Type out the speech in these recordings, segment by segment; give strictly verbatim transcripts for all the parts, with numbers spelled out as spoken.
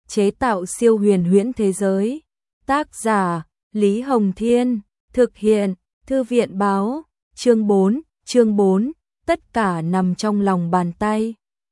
chế tạo siêu huyền huyễn thế giới. Tác giả Lý Hồng Thiên, thực hiện Thư viện Báo. Chương bốn, chương bốn, tất cả nằm trong lòng bàn tay.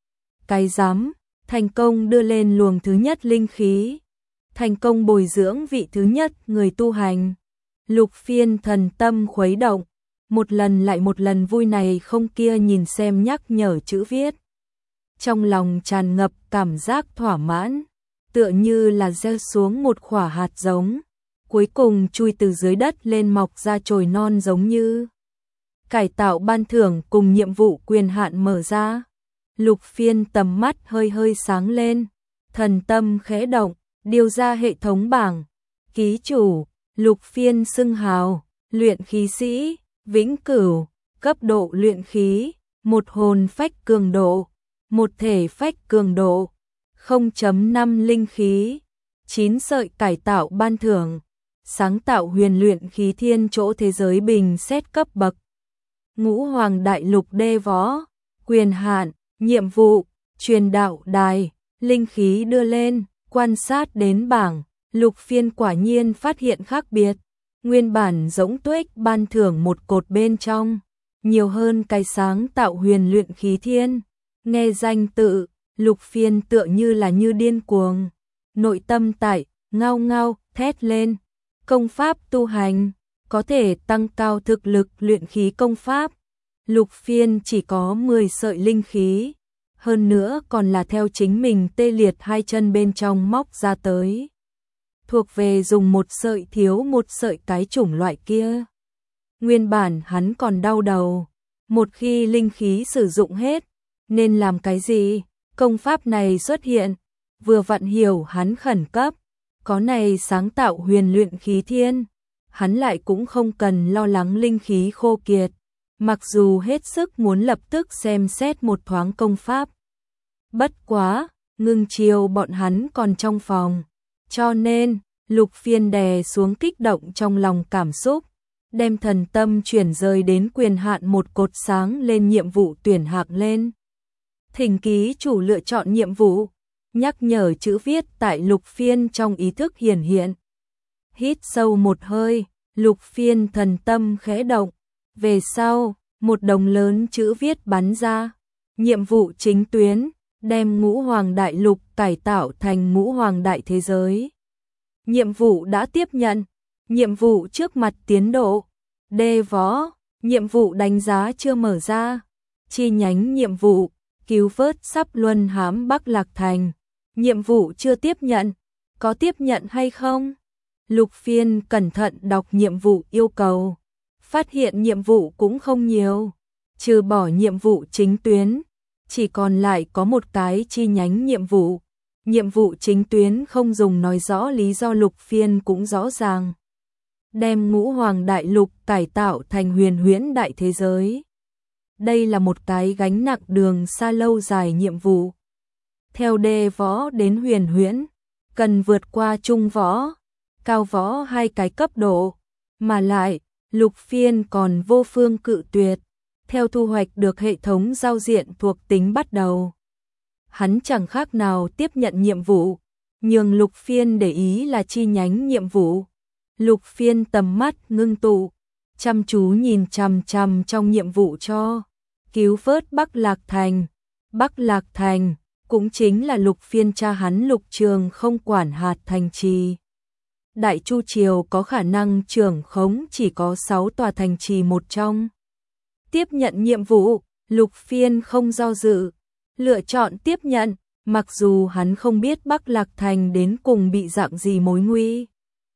Cái rắm, thành công đưa lên luồng thứ nhất linh khí, thành công bồi dưỡng vị thứ nhất người tu hành. Lục Phiên thần tâm khuấy động, một lần lại một lần vui này không kia nhìn xem nhắc nhở chữ viết. Trong lòng tràn ngập cảm giác thỏa mãn, tựa như là gieo xuống một quả hạt giống, cuối cùng chui từ dưới đất lên mọc ra chồi non giống như. Cải tạo ban thưởng cùng nhiệm vụ quyền hạn mở ra. Lục Phiên tầm mắt hơi hơi sáng lên, thần tâm khẽ động, điều ra hệ thống bảng. Ký chủ, Lục Phiên xưng hào, luyện khí sĩ, vĩnh cửu, cấp độ luyện khí, một hồn phách cường độ, một thể phách cường độ, không chấm năm linh khí, chín sợi cải tạo ban thưởng, sáng tạo huyền luyện khí thiên chỗ thế giới bình xét cấp bậc. Ngũ Hoàng Đại Lục đê võ, quyền hạn, nhiệm vụ, truyền đạo đài, linh khí đưa lên, quan sát đến bảng, Lục Phiên quả nhiên phát hiện khác biệt. Nguyên bản giống tuếch ban thưởng một cột bên trong, nhiều hơn cái sáng tạo huyền luyện khí thiên. Nghe danh tự, Lục Phiên tựa như là như điên cuồng, nội tâm tại, ngao ngao, thét lên. Công pháp tu hành, có thể tăng cao thực lực luyện khí công pháp. Lục Phiên chỉ có mười sợi linh khí, hơn nữa còn là theo chính mình tê liệt hai chân bên trong móc ra tới. Thuộc về dùng một sợi thiếu một sợi cái chủng loại kia. Nguyên bản hắn còn đau đầu, một khi linh khí sử dụng hết, nên làm cái gì? Công pháp này xuất hiện, vừa vặn hiểu hắn khẩn cấp, có này sáng tạo huyền luyện khí thiên, hắn lại cũng không cần lo lắng linh khí khô kiệt, mặc dù hết sức muốn lập tức xem xét một thoáng công pháp. Bất quá, ngưng chiều bọn hắn còn trong phòng, cho nên Lục Phiên đè xuống kích động trong lòng cảm xúc, đem thần tâm chuyển rời đến quyền hạn một cột sáng lên nhiệm vụ tuyển hạng lên. Thỉnh ký chủ lựa chọn nhiệm vụ, nhắc nhở chữ viết tại Lục Phiên trong ý thức hiển hiện. Hít sâu một hơi, Lục Phiên thần tâm khẽ động, về sau, một đồng lớn chữ viết bắn ra. Nhiệm vụ chính tuyến, đem Ngũ Hoàng Đại Lục cải tạo thành Ngũ Hoàng Đại Thế Giới. Nhiệm vụ đã tiếp nhận, nhiệm vụ trước mặt tiến độ, đê võ, nhiệm vụ đánh giá chưa mở ra, chi nhánh nhiệm vụ, cứu vớt sắp luân hãm Bắc Lạc Thành, nhiệm vụ chưa tiếp nhận, có tiếp nhận hay không? Lục Phiên cẩn thận đọc nhiệm vụ yêu cầu, phát hiện nhiệm vụ cũng không nhiều, trừ bỏ nhiệm vụ chính tuyến, chỉ còn lại có một cái chi nhánh nhiệm vụ. Nhiệm vụ chính tuyến không dùng nói rõ lý do, Lục Phiên cũng rõ ràng. Đem Ngũ Hoàng Đại Lục cải tạo thành huyền huyễn đại thế giới. Đây là một cái gánh nặng đường xa lâu dài nhiệm vụ. Theo đê võ đến huyền huyễn, cần vượt qua trung võ, cao võ hai cái cấp độ, mà lại, Lục Phiên còn vô phương cự tuyệt, theo thu hoạch được hệ thống giao diện thuộc tính bắt đầu. Hắn chẳng khác nào tiếp nhận nhiệm vụ, nhưng Lục Phiên để ý là chi nhánh nhiệm vụ. Lục Phiên tầm mắt ngưng tụ, chăm chú nhìn chằm chằm trong nhiệm vụ cho cứu vớt Bắc Lạc Thành. Bắc Lạc Thành cũng chính là Lục Phiên cha hắn Lục Trường không quản hạt thành trì. Đại Chu Triều có khả năng trưởng khống chỉ có sáu tòa thành trì một trong. Tiếp nhận nhiệm vụ, Lục Phiên không do dự, lựa chọn tiếp nhận, mặc dù hắn không biết Bắc Lạc Thành đến cùng bị dạng gì mối nguy.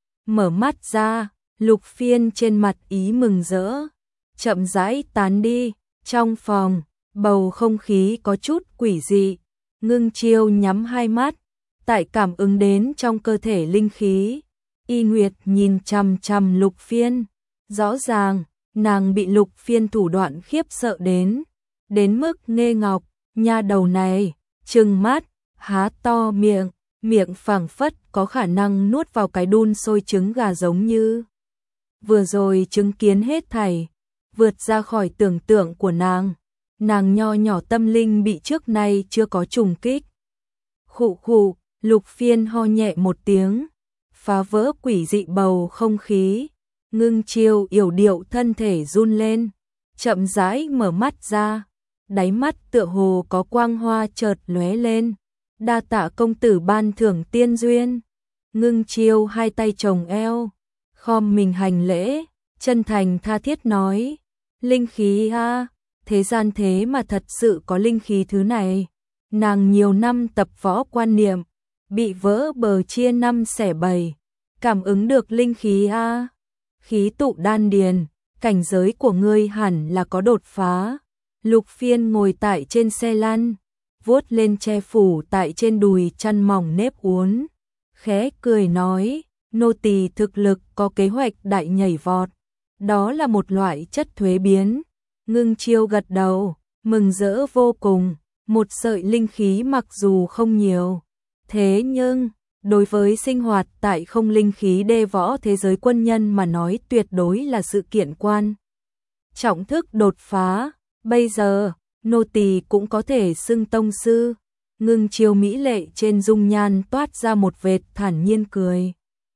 Mở mắt ra, Lục Phiên trên mặt ý mừng rỡ, chậm rãi tán đi, trong phòng, bầu không khí có chút quỷ dị, Ngưng Chiêu nhắm hai mắt, tại cảm ứng đến trong cơ thể linh khí, Y Nguyệt nhìn chằm chằm Lục Phiên, rõ ràng, nàng bị Lục Phiên thủ đoạn khiếp sợ đến, đến mức ngê ngọc. Nha đầu này, trừng mắt, há to miệng, miệng phảng phất có khả năng nuốt vào cái đun sôi trứng gà giống như. Vừa rồi chứng kiến hết thảy, vượt ra khỏi tưởng tượng của nàng, nàng nho nhỏ tâm linh bị trước nay chưa có trùng kích. Khụ khụ, Lục Phiên ho nhẹ một tiếng, phá vỡ quỷ dị bầu không khí. Ngưng Chiêu yểu điệu thân thể run lên, chậm rãi mở mắt ra, đáy mắt tựa hồ có quang hoa chợt lóe lên. Đa tạ công tử ban thưởng tiên duyên. Ngưng Chiêu hai tay chồng eo, khom mình hành lễ, chân thành tha thiết nói, linh khí a, thế gian thế mà thật sự có linh khí thứ này. Nàng nhiều năm tập võ quan niệm, bị vỡ bờ chia năm xẻ bảy, cảm ứng được linh khí a, khí tụ đan điền, cảnh giới của ngươi hẳn là có đột phá. Lục Phiên ngồi tại trên xe lăn, vuốt lên che phủ tại trên đùi chăn mỏng nếp uốn, khẽ cười nói, nô tỳ thực lực có kế hoạch đại nhảy vọt, đó là một loại chất thuế biến. Ngưng Chiêu gật đầu, mừng rỡ vô cùng, một sợi linh khí mặc dù không nhiều, thế nhưng đối với sinh hoạt tại không linh khí đê võ thế giới quân nhân mà nói tuyệt đối là sự kiện quan trọng thức đột phá. Bây giờ, nô tỳ cũng có thể xưng tông sư. Ngưng Chiêu mỹ lệ trên dung nhan toát ra một vệt thản nhiên cười.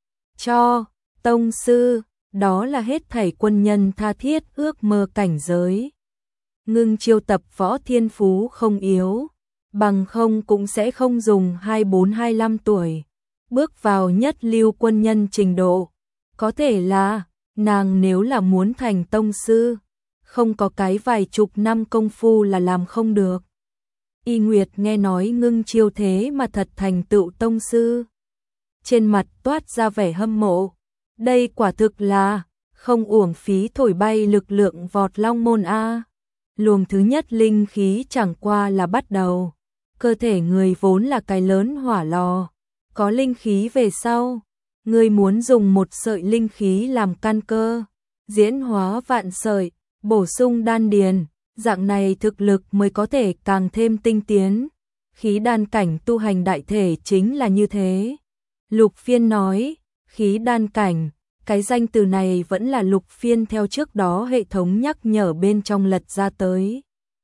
Cho, tông sư, đó là hết thảy quân nhân tha thiết ước mơ cảnh giới. Ngưng Chiêu tập võ thiên phú không yếu, bằng không cũng sẽ không dùng hai mươi bốn hai mươi lăm tuổi, bước vào nhất lưu quân nhân trình độ. Có thể là, nàng nếu là muốn thành tông sư, không có cái vài chục năm công phu là làm không được. Y Nguyệt nghe nói Ngưng Chiêu thế mà thật thành tựu tông sư, trên mặt toát ra vẻ hâm mộ. Đây quả thực là không uổng phí thổi bay lực lượng vọt long môn a. Luồng thứ nhất linh khí chẳng qua là bắt đầu. Cơ thể người vốn là cái lớn hỏa lò, có linh khí về sau, người muốn dùng một sợi linh khí làm căn cơ, diễn hóa vạn sợi, bổ sung đan điền, dạng này thực lực mới có thể càng thêm tinh tiến. Khí đan cảnh tu hành đại thể chính là như thế. Lục Phiên nói, khí đan cảnh, cái danh từ này vẫn là Lục Phiên theo trước đó hệ thống nhắc nhở bên trong lật ra tới.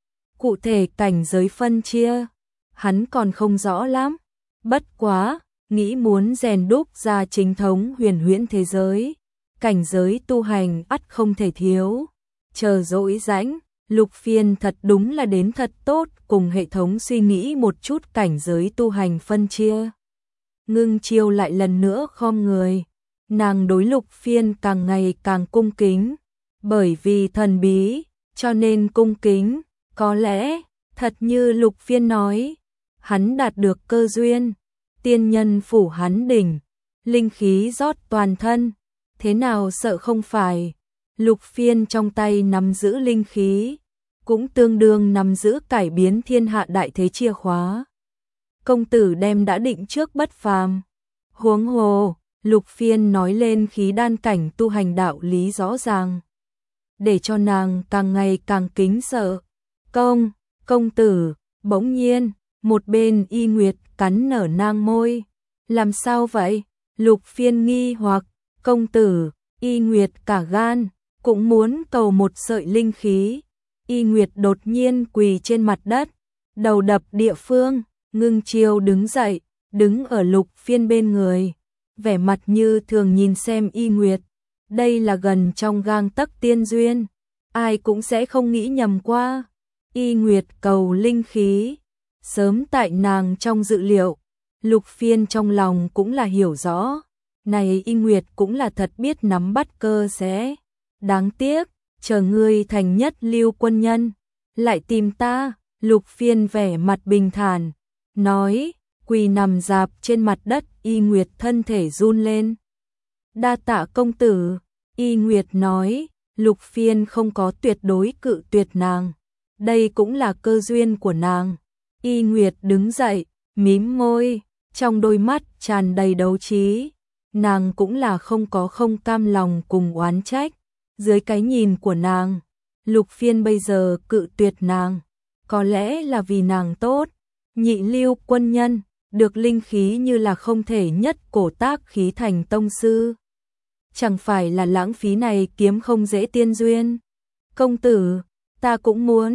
Cụ thể cảnh giới phân chia, hắn còn không rõ lắm. Bất quá, nghĩ muốn rèn đúc ra chính thống huyền huyễn thế giới, cảnh giới tu hành ắt không thể thiếu. Chờ dỗi rãnh, Lục Phiên thật đúng là đến thật tốt cùng hệ thống suy nghĩ một chút cảnh giới tu hành phân chia. Ngưng Chiêu lại lần nữa khom người, nàng đối Lục Phiên càng ngày càng cung kính, bởi vì thần bí, cho nên cung kính. Có lẽ, thật như Lục Phiên nói, hắn đạt được cơ duyên, tiên nhân phủ hắn đỉnh, linh khí rót toàn thân, thế nào sợ không phải. Lục Phiên trong tay nắm giữ linh khí, cũng tương đương nắm giữ cải biến thiên hạ đại thế chìa khóa. Công tử đem đã định trước bất phàm. Huống hồ, Lục Phiên nói lên khí đan cảnh tu hành đạo lý rõ ràng, để cho nàng càng ngày càng kính sợ. Công, công tử, bỗng nhiên, một bên Y Nguyệt cắn nở nang môi. Làm sao vậy? Lục Phiên nghi hoặc, công tử, Y Nguyệt cả gan, cũng muốn cầu một sợi linh khí. Y Nguyệt đột nhiên quỳ trên mặt đất, đầu đập địa phương. Ngưng Chiêu đứng dậy, đứng ở Lục Phiên bên người, vẻ mặt như thường nhìn xem Y Nguyệt. Đây là gần trong gang tấc tiên duyên, ai cũng sẽ không nghĩ nhầm qua. Y Nguyệt cầu linh khí, sớm tại nàng trong dự liệu. Lục Phiên trong lòng cũng là hiểu rõ, này Y Nguyệt cũng là thật biết nắm bắt cơ sẽ. Đáng tiếc, chờ ngươi thành nhất lưu quân nhân, lại tìm ta. Lục Phiên vẻ mặt bình thản, nói, quỳ nằm dạp trên mặt đất. Y Nguyệt thân thể run lên. Đa tạ công tử. Y Nguyệt nói, Lục Phiên không có tuyệt đối cự tuyệt nàng, đây cũng là cơ duyên của nàng. Y Nguyệt đứng dậy, mím môi, trong đôi mắt tràn đầy đấu trí. Nàng cũng là không có không cam lòng cùng oán trách. Dưới cái nhìn của nàng, Lục Phiên bây giờ cự tuyệt nàng, có lẽ là vì nàng tốt. Nhị lưu quân nhân, được linh khí như là không thể nhất cổ tác khí thành tông sư. Chẳng phải là lãng phí này kiếm không dễ tiên duyên. Công tử, ta cũng muốn.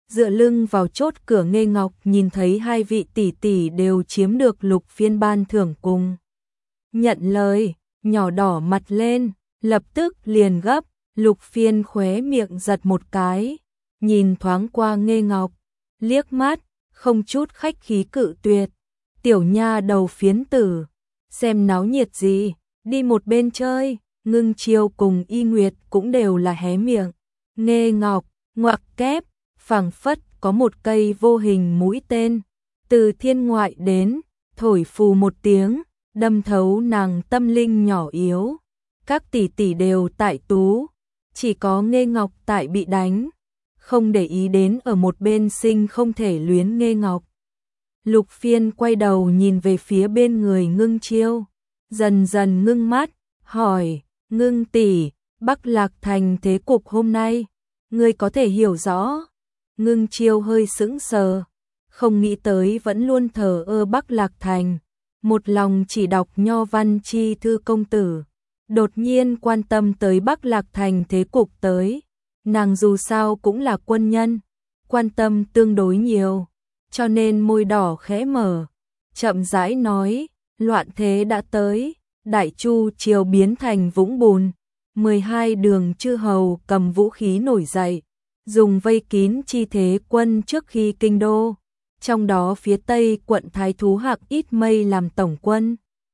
dựa lưng vào chốt cửa Nghê Ngọc nhìn thấy hai vị tỷ tỷ đều chiếm được Lục Phiên ban thưởng cùng. Nhận lời, nhỏ đỏ mặt lên, lập tức liền gấp, Lục Phiên khóe miệng giật một cái, nhìn thoáng qua Nghê Ngọc, liếc mắt, không chút khách khí cự tuyệt. Tiểu nha đầu phiến tử, xem náo nhiệt gì, đi một bên chơi. Ngưng Chiêu cùng Y Nguyệt cũng đều là hé miệng. Nghê Ngọc, ngoặc kép, phảng phất có một cây vô hình mũi tên, từ thiên ngoại đến, thổi phù một tiếng, đâm thấu nàng tâm linh nhỏ yếu. Các tỷ tỷ đều tại tú, chỉ có Nghê Ngọc tại bị đánh, không để ý đến ở một bên sinh không thể luyến Nghê Ngọc. Lục Phiên quay đầu nhìn về phía bên người Ngưng Chiêu, dần dần ngưng mắt, hỏi, Ngưng tỷ, Bắc Lạc Thành thế cục hôm nay, ngươi có thể hiểu rõ? Ngưng Chiêu hơi sững sờ, không nghĩ tới vẫn luôn thờ ơ Bắc Lạc Thành, một lòng chỉ đọc nho văn chi thư công tử, đột nhiên quan tâm tới Bắc Lạc Thành thế cục tới. Nàng dù sao cũng là quân nhân, quan tâm tương đối nhiều, cho nên môi đỏ khẽ mở, chậm rãi nói, loạn thế đã tới, Đại Chu triều biến thành vũng bùn, mười hai đường chư hầu cầm vũ khí nổi dậy, dùng vây kín chi thế quân trước khi kinh đô, trong đó phía tây quận Thái Thú Hạc Ít Mây làm tổng quân.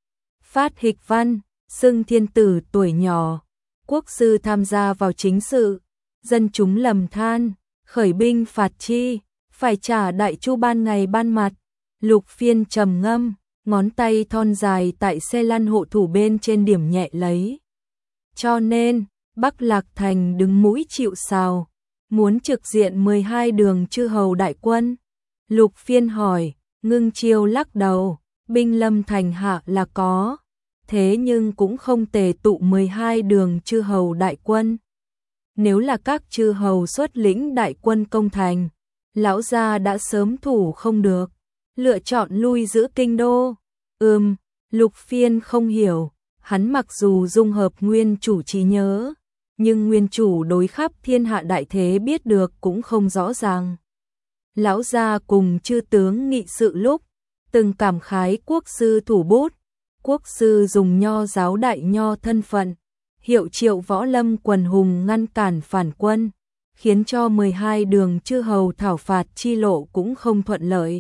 Phát Hịch Văn, xưng thiên tử tuổi nhỏ, quốc sư tham gia vào chính sự, dân chúng lầm than, khởi binh phạt chi, phải trả Đại Chu ban ngày ban mặt. Lục Phiên trầm ngâm, ngón tay thon dài tại xe lăn hộ thủ bên trên điểm nhẹ lấy. Cho nên, Bắc Lạc Thành đứng mũi chịu sào, muốn trực diện mười hai đường chư hầu đại quân. Lục Phiên hỏi, Ngưng Chiêu lắc đầu, binh lâm thành hạ là có, thế nhưng cũng không tề tụ mười hai đường chư hầu đại quân. Nếu là các chư hầu xuất lĩnh đại quân công thành, lão gia đã sớm thủ không được, lựa chọn lui giữ kinh đô. Ừm, Lục Phiên không hiểu, hắn mặc dù dung hợp nguyên chủ trí nhớ, nhưng nguyên chủ đối khắp thiên hạ đại thế biết được cũng không rõ ràng. Lão gia cùng chư tướng nghị sự lúc, từng cảm khái quốc sư thủ bút, quốc sư dùng nho giáo đại nho thân phận, hiệu triệu võ lâm quần hùng ngăn cản phản quân, khiến cho mười hai đường chư hầu thảo phạt chi lộ cũng không thuận lợi.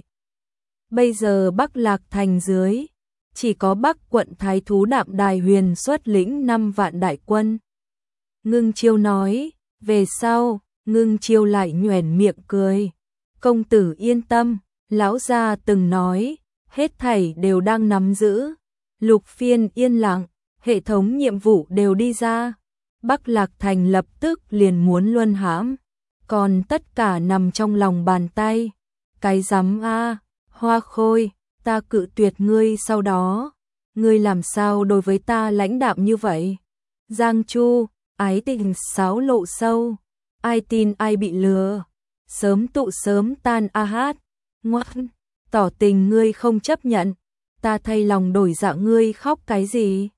Bây giờ Bắc Lạc Thành dưới, chỉ có Bắc quận Thái Thú Đạm Đài Huyền xuất lĩnh năm vạn đại quân. Ngưng Chiêu nói, về sau, Ngưng Chiêu lại nhoẻn miệng cười. Công tử yên tâm, lão gia từng nói, hết thảy đều đang nắm giữ. Lục Phiên yên lặng, hệ thống nhiệm vụ đều đi ra. Bắc Lạc Thành lập tức liền muốn luân hãm, còn tất cả nằm trong lòng bàn tay. Cái rắm a, Hoa Khôi, ta cự tuyệt ngươi sau đó, ngươi làm sao đối với ta lãnh đạm như vậy? Giang Chu, ái tình sáo lộ sâu, ai tin ai bị lừa, sớm tụ sớm tan a hát, ngoan, tỏ tình ngươi không chấp nhận, ta thay lòng đổi dạ ngươi khóc cái gì?